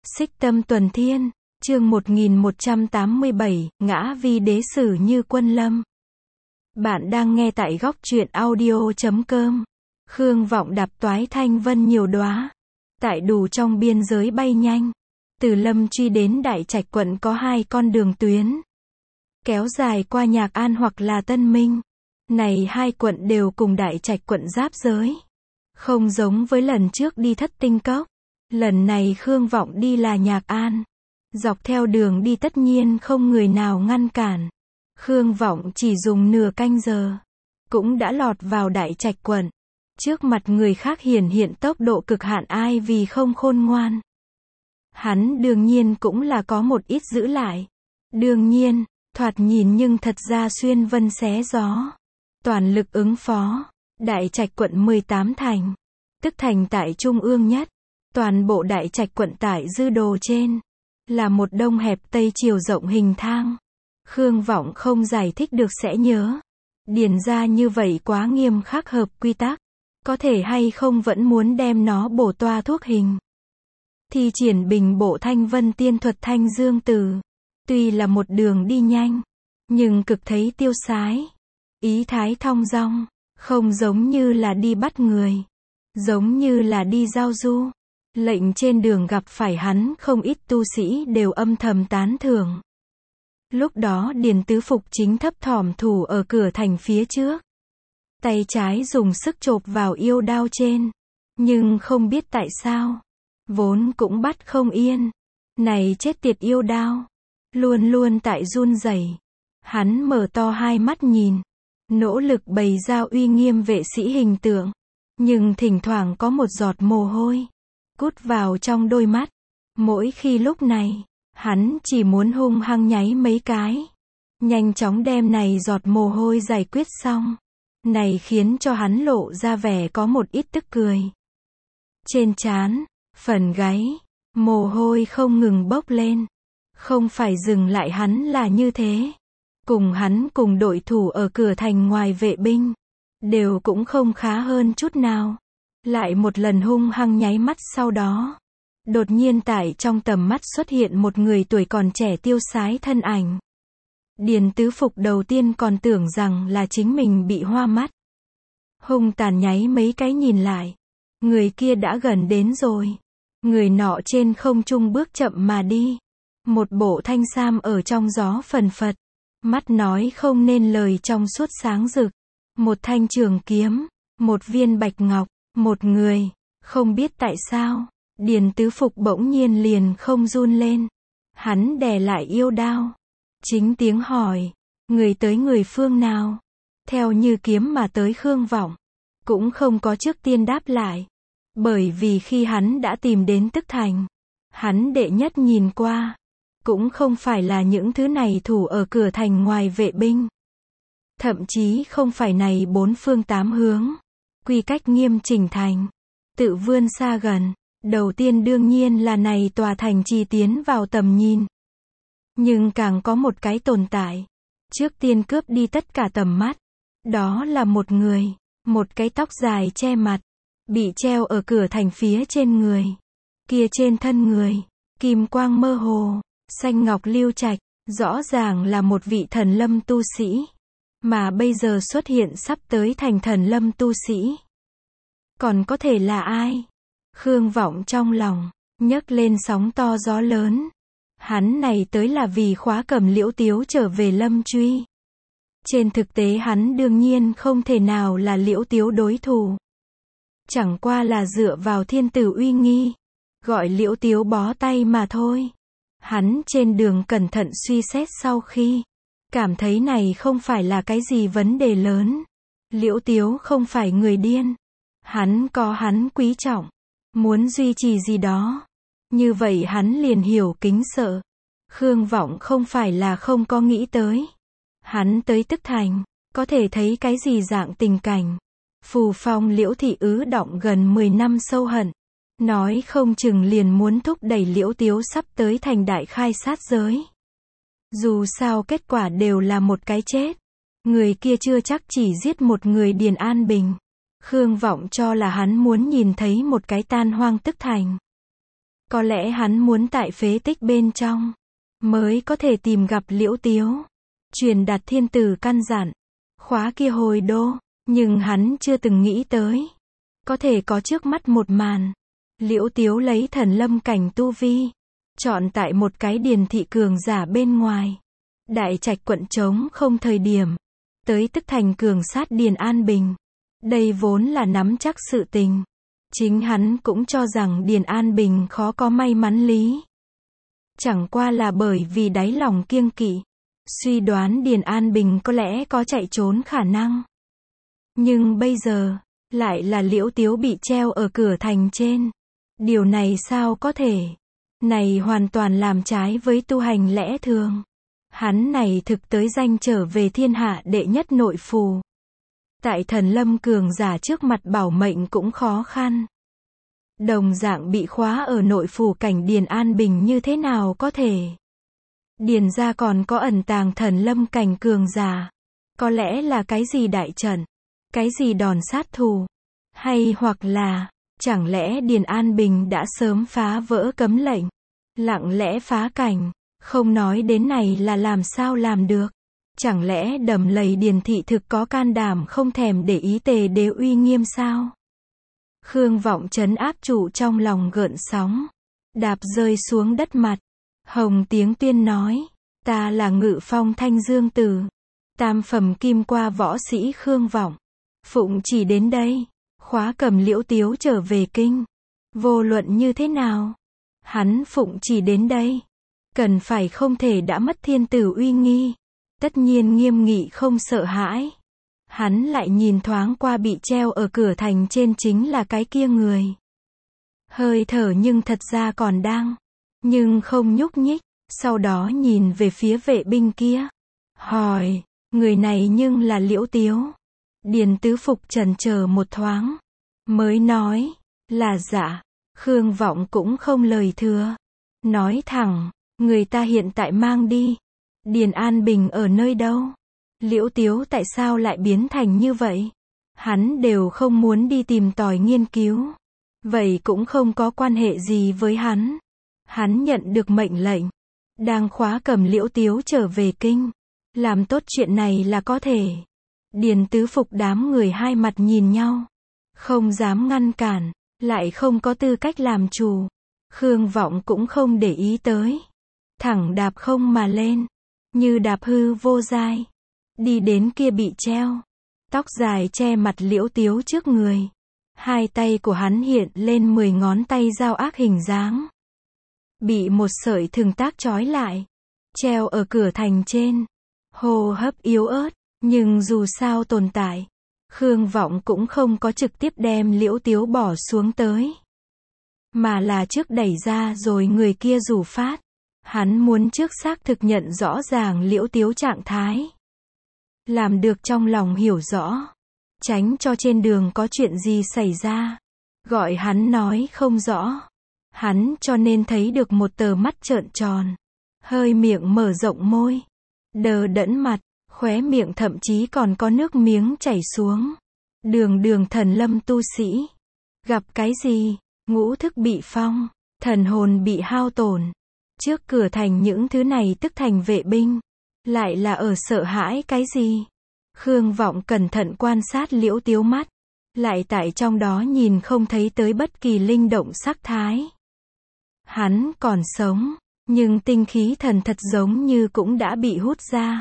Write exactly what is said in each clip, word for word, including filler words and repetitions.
Xích Tâm Tuần Thiên, chương một nghìn một trăm tám mươi bảy, ngã vi đế sử như quân lâm. Bạn đang nghe tại góc truyện audio chấm com. Khương Vọng đạp toái thanh vân nhiều đóa, tại đủ trong biên giới bay nhanh. Từ Lâm Truy đến Đại Trạch quận có hai con đường tuyến, kéo dài qua Nhạc An hoặc là Tân Minh. Này hai quận đều cùng Đại Trạch quận giáp giới. Không giống với lần trước đi Thất Tinh Cốc. Lần này Khương Vọng đi là Nhạc An. Dọc theo đường đi tất nhiên không người nào ngăn cản. Khương Vọng chỉ dùng nửa canh giờ, cũng đã lọt vào Đại Trạch quận. Trước mặt người khác hiển hiện tốc độ cực hạn, ai vì không khôn ngoan. Hắn đương nhiên cũng là có một ít giữ lại. Đương nhiên, thoạt nhìn nhưng thật ra xuyên vân xé gió. Toàn lực ứng phó. Đại Trạch quận mười tám thành. Tức thành tại trung ương nhất. Toàn bộ Đại Trạch quận tại dư đồ trên. Là một đông hẹp tây chiều rộng hình thang. Khương Vọng không giải thích được sẽ nhớ. Điền ra như vậy quá nghiêm khắc hợp quy tắc. Có thể hay không vẫn muốn đem nó bổ toa thuốc hình. Thi triển bình bộ thanh vân tiên thuật thanh dương từ. Tuy là một đường đi nhanh, nhưng cực thấy tiêu sái. Ý thái thong dong, không giống như là đi bắt người. Giống như là đi giao du. Lệnh trên đường gặp phải hắn không ít tu sĩ đều âm thầm tán thưởng. Lúc đó Điền Tứ Phục chính thấp thỏm thủ ở cửa thành phía trước. Tay trái dùng sức chộp vào yêu đao trên. Nhưng không biết tại sao. Vốn cũng bắt không yên. Này chết tiệt yêu đao. Luôn luôn tại run rẩy. Hắn mở to hai mắt nhìn. Nỗ lực bày ra uy nghiêm vệ sĩ hình tượng. Nhưng thỉnh thoảng có một giọt mồ hôi cút vào trong đôi mắt. Mỗi khi lúc này, hắn chỉ muốn hung hăng nháy mấy cái. Nhanh chóng đem này giọt mồ hôi giải quyết xong. Này khiến cho hắn lộ ra vẻ có một ít tức cười. Trên trán, phần gáy, mồ hôi không ngừng bốc lên. Không phải dừng lại hắn là như thế. Cùng hắn cùng đội thủ ở cửa thành ngoài vệ binh. Đều cũng không khá hơn chút nào. Lại một lần hung hăng nháy mắt sau đó. Đột nhiên tại trong tầm mắt xuất hiện một người tuổi còn trẻ tiêu sái thân ảnh. Điền Tứ Phục đầu tiên còn tưởng rằng là chính mình bị hoa mắt. Hung tàn nháy mấy cái nhìn lại. Người kia đã gần đến rồi. Người nọ trên không trung bước chậm mà đi. Một bộ thanh sam ở trong gió phần phật. Mắt nói không nên lời trong suốt sáng rực. Một thanh trường kiếm. Một viên bạch ngọc. Một người. Không biết tại sao. Điền Tứ Phục bỗng nhiên liền không run lên. Hắn đè lại yêu đao. Chính tiếng hỏi. Người tới người phương nào? Theo như kiếm mà tới Khương Vọng. Cũng không có trước tiên đáp lại. Bởi vì khi hắn đã tìm đến Tức Thành. Hắn đệ nhất nhìn qua. Cũng không phải là những thứ này thủ ở cửa thành ngoài vệ binh. Thậm chí không phải này bốn phương tám hướng. Quy cách nghiêm chỉnh thành. Tự vươn xa gần. Đầu tiên đương nhiên là này tòa thành trì tiến vào tầm nhìn. Nhưng càng có một cái tồn tại. Trước tiên cướp đi tất cả tầm mắt. Đó là một người. Một cái tóc dài che mặt. Bị treo ở cửa thành phía trên người. Kia trên thân người. Kim quang mơ hồ. Xanh ngọc lưu trạch. Rõ ràng là một vị thần lâm tu sĩ. Mà bây giờ xuất hiện sắp tới thành thần lâm tu sĩ. Còn có thể là ai? Khương Vọng trong lòng. Nhấc lên sóng to gió lớn. Hắn này tới là vì khóa cầm Liễu Tiếu trở về Lâm Truy. Trên thực tế hắn đương nhiên không thể nào là Liễu Tiếu đối thủ. Chẳng qua là dựa vào thiên tử uy nghi. Gọi Liễu Tiếu bó tay mà thôi. Hắn trên đường cẩn thận suy xét sau khi. Cảm thấy này không phải là cái gì vấn đề lớn. Liễu Tiếu không phải người điên. Hắn có hắn quý trọng. Muốn duy trì gì đó. Như vậy hắn liền hiểu kính sợ. Khương Vọng không phải là không có nghĩ tới. Hắn tới Tức Thành. Có thể thấy cái gì dạng tình cảnh. Phù Phong Liễu Thị ứ đọng gần mười năm sâu hận. Nói không chừng liền muốn thúc đẩy Liễu Tiếu sắp tới thành đại khai sát giới. Dù sao kết quả đều là một cái chết. Người kia chưa chắc chỉ giết một người Điền An Bình. Khương Vọng cho là hắn muốn nhìn thấy một cái tan hoang Tức Thành. Có lẽ hắn muốn tại phế tích bên trong, mới có thể tìm gặp Liễu Tiếu. Truyền đạt thiên tử căn dặn, khóa kia hồi đô, nhưng hắn chưa từng nghĩ tới. Có thể có trước mắt một màn. Liễu Tiếu lấy thần lâm cảnh tu vi, chọn tại một cái điền thị cường giả bên ngoài. Đại trạch quận trống không thời điểm, tới tức thành cường sát Điền An Bình. Đây vốn là nắm chắc sự tình. Chính hắn cũng cho rằng Điền An Bình khó có may mắn lý. Chẳng qua là bởi vì đáy lòng kiêng kỵ, suy đoán Điền An Bình có lẽ có chạy trốn khả năng. Nhưng bây giờ, lại là Liễu Tiếu bị treo ở cửa thành trên. Điều này sao có thể? Này hoàn toàn làm trái với tu hành lẽ thường. Hắn này thực tới danh trở về thiên hạ đệ nhất nội phù. Tại thần lâm cường giả trước mặt bảo mệnh cũng khó khăn. Đồng dạng bị khóa ở nội phủ cảnh Điền An Bình như thế nào có thể? Điền gia còn có ẩn tàng thần lâm cảnh cường giả. Có lẽ là cái gì đại trận? Cái gì đòn sát thủ? Hay hoặc là, chẳng lẽ Điền An Bình đã sớm phá vỡ cấm lệnh? Lặng lẽ phá cảnh, không nói đến này là làm sao làm được? Chẳng lẽ Đầm Lầy Điền thị thực có can đảm không thèm để ý Tề đế uy nghiêm sao? Khương Vọng trấn áp trụ trong lòng gợn sóng, đạp rơi xuống đất mặt. Hồng tiếng tuyên nói, ta là Ngự Phong Thanh Dương Tử, tam phẩm kim qua võ sĩ Khương Vọng. Phụng chỉ đến đây, khóa cầm Liễu Tiếu trở về kinh. Vô luận như thế nào, hắn phụng chỉ đến đây, cần phải không thể đã mất thiên tử uy nghi. Tất nhiên nghiêm nghị không sợ hãi. Hắn lại nhìn thoáng qua bị treo ở cửa thành trên chính là cái kia người. Hơi thở nhưng thật ra còn đang, nhưng không nhúc nhích. Sau đó nhìn về phía vệ binh kia, hỏi, người này nhưng là Liễu Tiếu. Điền Tứ Phục chần chờ một thoáng, mới nói, là dạ. Khương Vọng cũng không lời thừa, nói thẳng, người ta hiện tại mang đi. Điền An Bình ở nơi đâu? Liễu Tiếu tại sao lại biến thành như vậy? Hắn đều không muốn đi tìm tòi nghiên cứu. Vậy cũng không có quan hệ gì với hắn. Hắn nhận được mệnh lệnh, đang khóa cầm Liễu Tiếu trở về kinh. Làm tốt chuyện này là có thể. Điền Tứ Phục đám người hai mặt nhìn nhau, không dám ngăn cản, lại không có tư cách làm chủ. Khương Vọng cũng không để ý tới, thẳng đạp không mà lên, như đạp hư vô dai, đi đến kia bị treo, tóc dài che mặt Liễu Tiếu trước người. Hai tay của hắn hiện lên mười ngón tay dao ác hình dáng, bị một sợi thừng tác trói lại, treo ở cửa thành trên. Hô hấp yếu ớt, nhưng dù sao tồn tại. Khương Vọng cũng không có trực tiếp đem Liễu Tiếu bỏ xuống tới, mà là trước đẩy ra rồi người kia rủ phát. Hắn muốn trước xác thực nhận rõ ràng Liễu Tiếu trạng thái, làm được trong lòng hiểu rõ, tránh cho trên đường có chuyện gì xảy ra. Gọi hắn nói không rõ. Hắn cho nên thấy được một tờ mắt trợn tròn, hơi miệng mở rộng môi, đờ đẫn mặt, khóe miệng thậm chí còn có nước miếng chảy xuống. Đường đường thần lâm tu sĩ, gặp cái gì? Ngũ thức bị phong, thần hồn bị hao tổn. Trước cửa thành những thứ này tức thành vệ binh, lại là ở sợ hãi cái gì? Khương Vọng cẩn thận quan sát Liễu Tiếu mắt, lại tại trong đó nhìn không thấy tới bất kỳ linh động sắc thái. Hắn còn sống, nhưng tinh khí thần thật giống như cũng đã bị hút ra.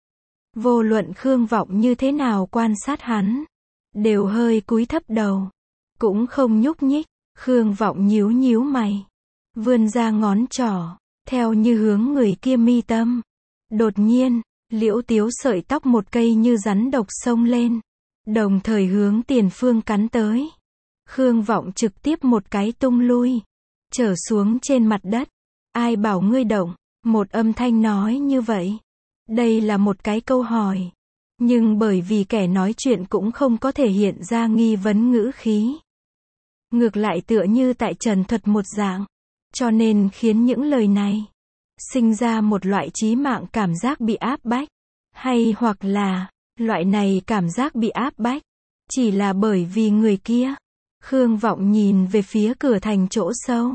Vô luận Khương Vọng như thế nào quan sát hắn, đều hơi cúi thấp đầu, cũng không nhúc nhích. Khương Vọng nhíu nhíu mày, vươn ra ngón trỏ, theo như hướng người kia mi tâm. Đột nhiên, Liễu Tiếu sợi tóc một cây như rắn độc xông lên, đồng thời hướng tiền phương cắn tới. Khương Vọng trực tiếp một cái tung lui, trở xuống trên mặt đất. Ai bảo ngươi động? Một âm thanh nói như vậy. Đây là một cái câu hỏi, nhưng bởi vì kẻ nói chuyện cũng không có thể hiện ra nghi vấn ngữ khí, ngược lại tựa như tại trần thuật một dạng, cho nên khiến những lời này sinh ra một loại chí mạng cảm giác bị áp bách. Hay hoặc là, loại này cảm giác bị áp bách chỉ là bởi vì người kia. Khương Vọng nhìn về phía cửa thành chỗ sâu,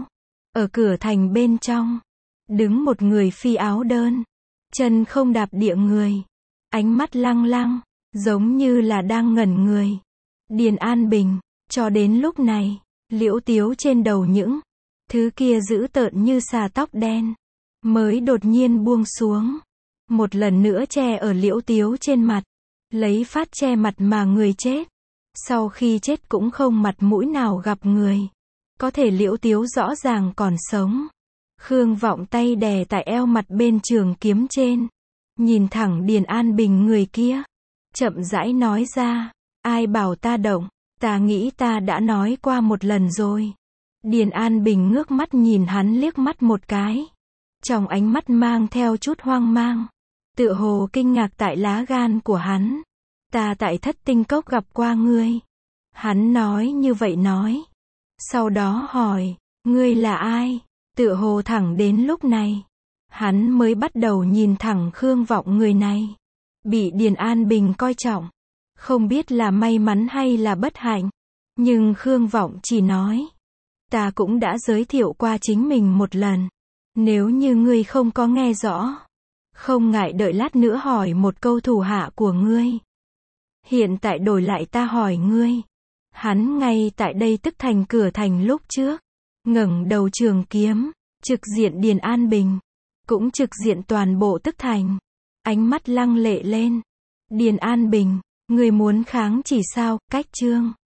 Ở cửa thành bên trong, đứng một người phi áo đơn, chân không đạp địa người, ánh mắt lăng lăng, giống như là đang ngẩn người. Điền An Bình, cho đến lúc này, liễu tiếu trên đầu những thứ kia dữ tợn như xà tóc đen, mới đột nhiên buông xuống. Một lần nữa che ở liễu tiếu trên mặt, lấy phát che mặt mà người chết. Sau khi chết cũng không mặt mũi nào gặp người. Có thể liễu tiếu rõ ràng còn sống. Khương Vọng tay đè tại eo mặt bên trường kiếm trên. Nhìn thẳng Điền An Bình người kia. Chậm rãi nói ra, ai bảo ta động, ta nghĩ ta đã nói qua một lần rồi. Điền An Bình ngước mắt nhìn hắn liếc mắt một cái. Trong ánh mắt mang theo chút hoang mang. Tựa hồ kinh ngạc tại lá gan của hắn. Ta tại Thất Tinh Cốc gặp qua ngươi. Hắn nói như vậy nói. Sau đó hỏi, ngươi là ai? Tựa hồ thẳng đến lúc này, hắn mới bắt đầu nhìn thẳng Khương Vọng người này. Bị Điền An Bình coi trọng. Không biết là may mắn hay là bất hạnh. Nhưng Khương Vọng chỉ nói, ta cũng đã giới thiệu qua chính mình một lần. Nếu như ngươi không có nghe rõ, không ngại đợi lát nữa hỏi một câu thủ hạ của ngươi. Hiện tại đổi lại ta hỏi ngươi. Hắn ngay tại đây tức thành cửa thành lúc trước, ngẩng đầu trường kiếm, trực diện Điền An Bình, cũng trực diện toàn bộ tức thành. Ánh mắt lăng lệ lên. Điền An Bình, ngươi muốn kháng chỉ sao? Cách chương